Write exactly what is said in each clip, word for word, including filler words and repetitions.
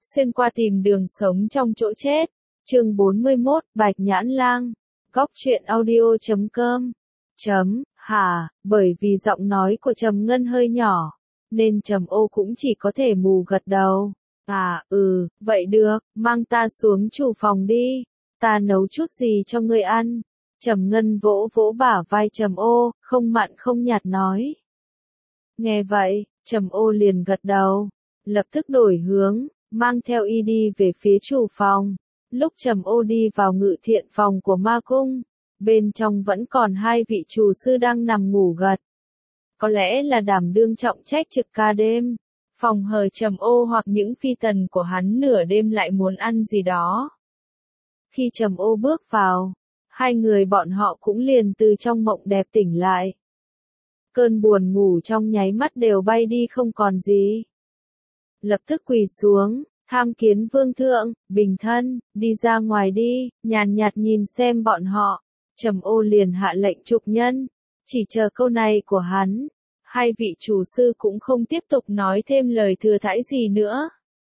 xuyên qua tìm đường sống trong chỗ chết. Chương bốn mươi mốt, Bạch Nhãn Lang. Góc truyện audio chấm com. Chấm, hả, bởi vì giọng nói của Trầm Ngân hơi nhỏ, nên Trầm Ô cũng chỉ có thể mù gật đầu. À, ừ, vậy được, mang ta xuống chủ phòng đi, ta nấu chút gì cho ngươi ăn. Trầm Ngân vỗ vỗ bả vai Trầm Ô, không mặn không nhạt nói. Nghe vậy, Trầm Ô liền gật đầu, lập tức đổi hướng, mang theo y đi về phía chủ phòng. Lúc Trầm Ô đi vào ngự thiện phòng của ma cung, bên trong vẫn còn hai vị chủ sư đang nằm ngủ gật. Có lẽ là đảm đương trọng trách trực ca đêm, phòng hờ Trầm Ô hoặc những phi tần của hắn nửa đêm lại muốn ăn gì đó. Khi Trầm Ô bước vào, hai người bọn họ cũng liền từ trong mộng đẹp tỉnh lại. Cơn buồn ngủ trong nháy mắt đều bay đi không còn gì. Lập tức quỳ xuống, tham kiến vương thượng, bình thân, đi ra ngoài đi, nhàn nhạt nhìn xem bọn họ. Trầm Ô liền hạ lệnh trục nhân, chỉ chờ câu này của hắn, hai vị chủ sư cũng không tiếp tục nói thêm lời thừa thãi gì nữa.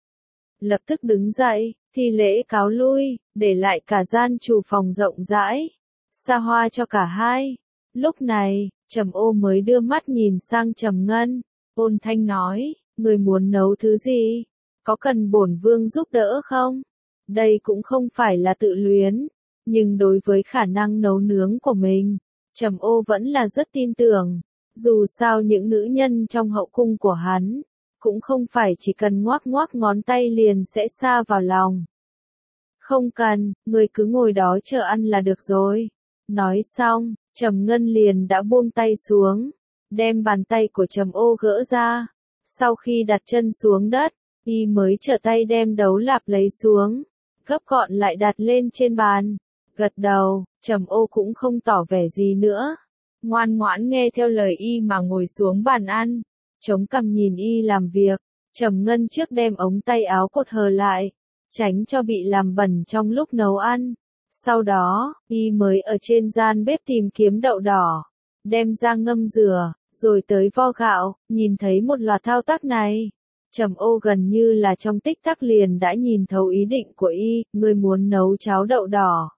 Lập tức đứng dậy, thi lễ cáo lui, để lại cả gian chủ phòng rộng rãi, xa hoa cho cả hai. Lúc này, Trầm Ô mới đưa mắt nhìn sang Trầm Ngân, ôn thanh nói, người muốn nấu thứ gì? Có cần bổn vương giúp đỡ không? Đây cũng không phải là tự luyến, nhưng đối với khả năng nấu nướng của mình, Trầm Ô vẫn là rất tin tưởng. Dù sao những nữ nhân trong hậu cung của hắn, cũng không phải chỉ cần ngoác ngoác ngón tay liền sẽ xa vào lòng. Không cần, người cứ ngồi đó chờ ăn là được rồi. Nói xong, Trầm Ngân liền đã buông tay xuống, đem bàn tay của Trầm Ô gỡ ra. Sau khi đặt chân xuống đất, y mới trở tay đem đấu lạp lấy xuống, gấp gọn lại đặt lên trên bàn. Gật đầu, Trầm Ô cũng không tỏ vẻ gì nữa, ngoan ngoãn nghe theo lời y mà ngồi xuống bàn ăn, chống cằm nhìn y làm việc. Trầm Ngân trước đem ống tay áo cột hờ lại, tránh cho bị làm bẩn trong lúc nấu ăn. Sau đó, y mới ở trên gian bếp tìm kiếm đậu đỏ, đem ra ngâm rửa, rồi tới vo gạo. Nhìn thấy một loạt thao tác này, Trầm Ô gần như là trong tích tắc liền đã nhìn thấu ý định của y. Ngươi muốn nấu cháo đậu đỏ?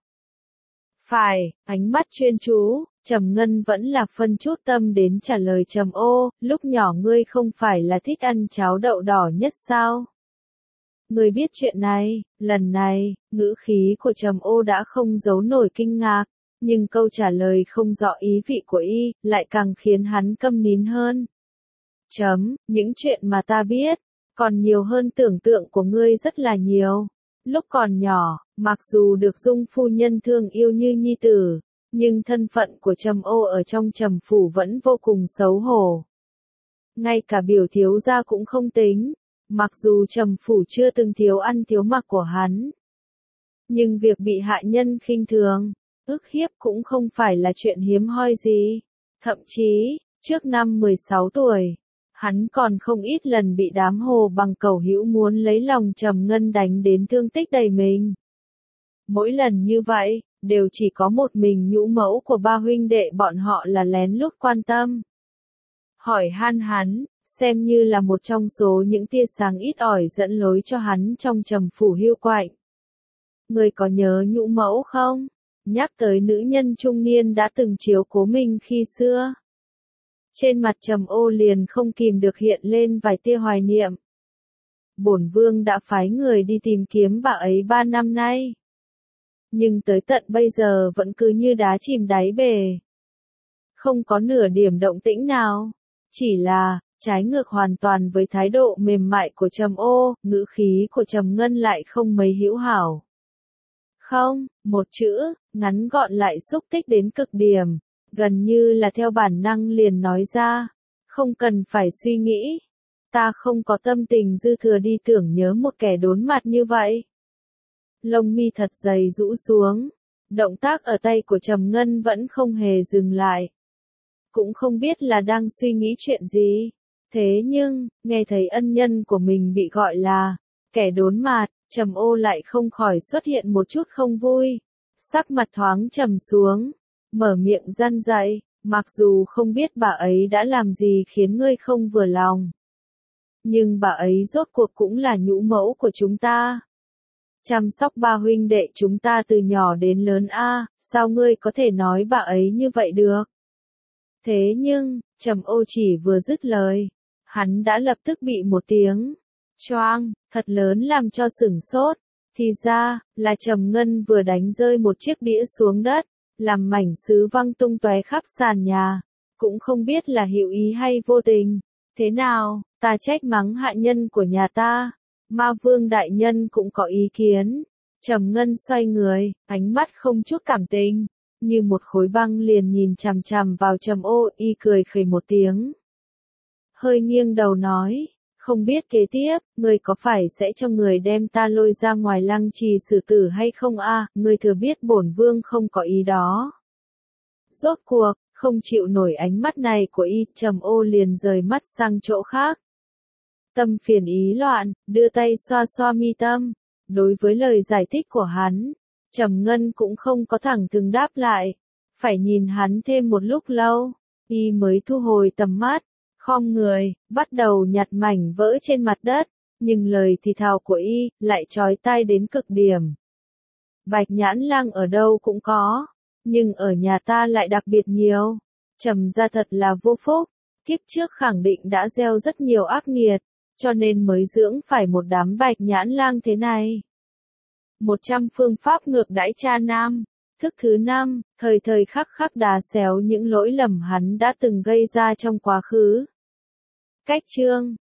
Phải, ánh mắt chuyên chú, Trầm Ngân vẫn là phân chút tâm đến trả lời Trầm Ô, lúc nhỏ ngươi không phải là thích ăn cháo đậu đỏ nhất sao? Ngươi biết chuyện này. Lần này, ngữ khí của Trầm Ô đã không giấu nổi kinh ngạc, nhưng câu trả lời không rõ ý vị của y, lại càng khiến hắn câm nín hơn. Chấm, những chuyện mà ta biết, còn nhiều hơn tưởng tượng của ngươi rất là nhiều. Lúc còn nhỏ, mặc dù được Dung phu nhân thương yêu như nhi tử, nhưng thân phận của Trầm Ô ở trong Trầm phủ vẫn vô cùng xấu hổ. Ngay cả biểu thiếu gia cũng không tính, mặc dù Trầm phủ chưa từng thiếu ăn thiếu mặc của hắn. Nhưng việc bị hạ nhân khinh thường, ức hiếp cũng không phải là chuyện hiếm hoi gì. Thậm chí, trước năm mười sáu tuổi, hắn còn không ít lần bị đám hồ bằng cẩu hữu muốn lấy lòng Trầm Ngân đánh đến thương tích đầy mình. Mỗi lần như vậy, đều chỉ có một mình nhũ mẫu của ba huynh đệ bọn họ là lén lút quan tâm, hỏi han hắn, xem như là một trong số những tia sáng ít ỏi dẫn lối cho hắn trong Trầm phủ hiu quạnh. Người có nhớ nhũ mẫu không? Nhắc tới nữ nhân trung niên đã từng chiếu cố mình khi xưa. Trên mặt Trầm Ô liền không kìm được hiện lên vài tia hoài niệm. Bổn vương đã phái người đi tìm kiếm bà ấy ba năm nay, nhưng tới tận bây giờ vẫn cứ như đá chìm đáy bể, không có nửa điểm động tĩnh nào. Chỉ là, trái ngược hoàn toàn với thái độ mềm mại của Trầm Ô, ngữ khí của Trầm Ngân lại không mấy hữu hảo. Không, một chữ, ngắn gọn lại xúc tích đến cực điểm, gần như là theo bản năng liền nói ra, không cần phải suy nghĩ. Ta không có tâm tình dư thừa đi tưởng nhớ một kẻ đốn mặt như vậy. Lông mi thật dày rũ xuống, động tác ở tay của Trầm Ngân vẫn không hề dừng lại. Cũng không biết là đang suy nghĩ chuyện gì. Thế nhưng, nghe thấy ân nhân của mình bị gọi là kẻ đốn mặt, Trầm Ô lại không khỏi xuất hiện một chút không vui. Sắc mặt thoáng trầm xuống, mở miệng răn dạy, mặc dù không biết bà ấy đã làm gì khiến ngươi không vừa lòng, nhưng bà ấy rốt cuộc cũng là nhũ mẫu của chúng ta. Chăm sóc ba huynh đệ chúng ta từ nhỏ đến lớn a, sao ngươi có thể nói bà ấy như vậy được? Thế nhưng, Trầm Ô chỉ vừa dứt lời, hắn đã lập tức bị một tiếng choang thật lớn làm cho sửng sốt. Thì ra, là Trầm Ngân vừa đánh rơi một chiếc đĩa xuống đất, làm mảnh sứ văng tung tóe khắp sàn nhà, cũng không biết là hữu ý hay vô tình. Thế nào, ta trách mắng hạ nhân của nhà ta, Ma Vương đại nhân cũng có ý kiến. Trầm Ngân xoay người, ánh mắt không chút cảm tình, như một khối băng liền nhìn chằm chằm vào Trầm Ô, y cười khẩy một tiếng. Hơi nghiêng đầu nói, không biết kế tiếp, ngươi có phải sẽ cho người đem ta lôi ra ngoài lăng trì xử tử hay không a? À, ngươi thừa biết bổn vương không có ý đó. Rốt cuộc, không chịu nổi ánh mắt này của y, Trầm Ô liền rời mắt sang chỗ khác. Tâm phiền ý loạn, đưa tay xoa xoa mi tâm. Đối với lời giải thích của hắn, Trầm Ngân cũng không có thẳng thừng đáp lại. Phải nhìn hắn thêm một lúc lâu, y mới thu hồi tầm mắt, khom người, bắt đầu nhặt mảnh vỡ trên mặt đất, nhưng lời thì thào của y lại chói tai đến cực điểm. Bạch nhãn lang ở đâu cũng có, nhưng ở nhà ta lại đặc biệt nhiều. Trầm gia thật là vô phúc, kiếp trước khẳng định đã gieo rất nhiều ác nghiệt, cho nên mới dưỡng phải một đám bạch nhãn lang thế này. một trăm phương pháp ngược đãi cha nam. Thức thứ năm, thời thời khắc khắc đá xéo những lỗi lầm hắn đã từng gây ra trong quá khứ. Cách chương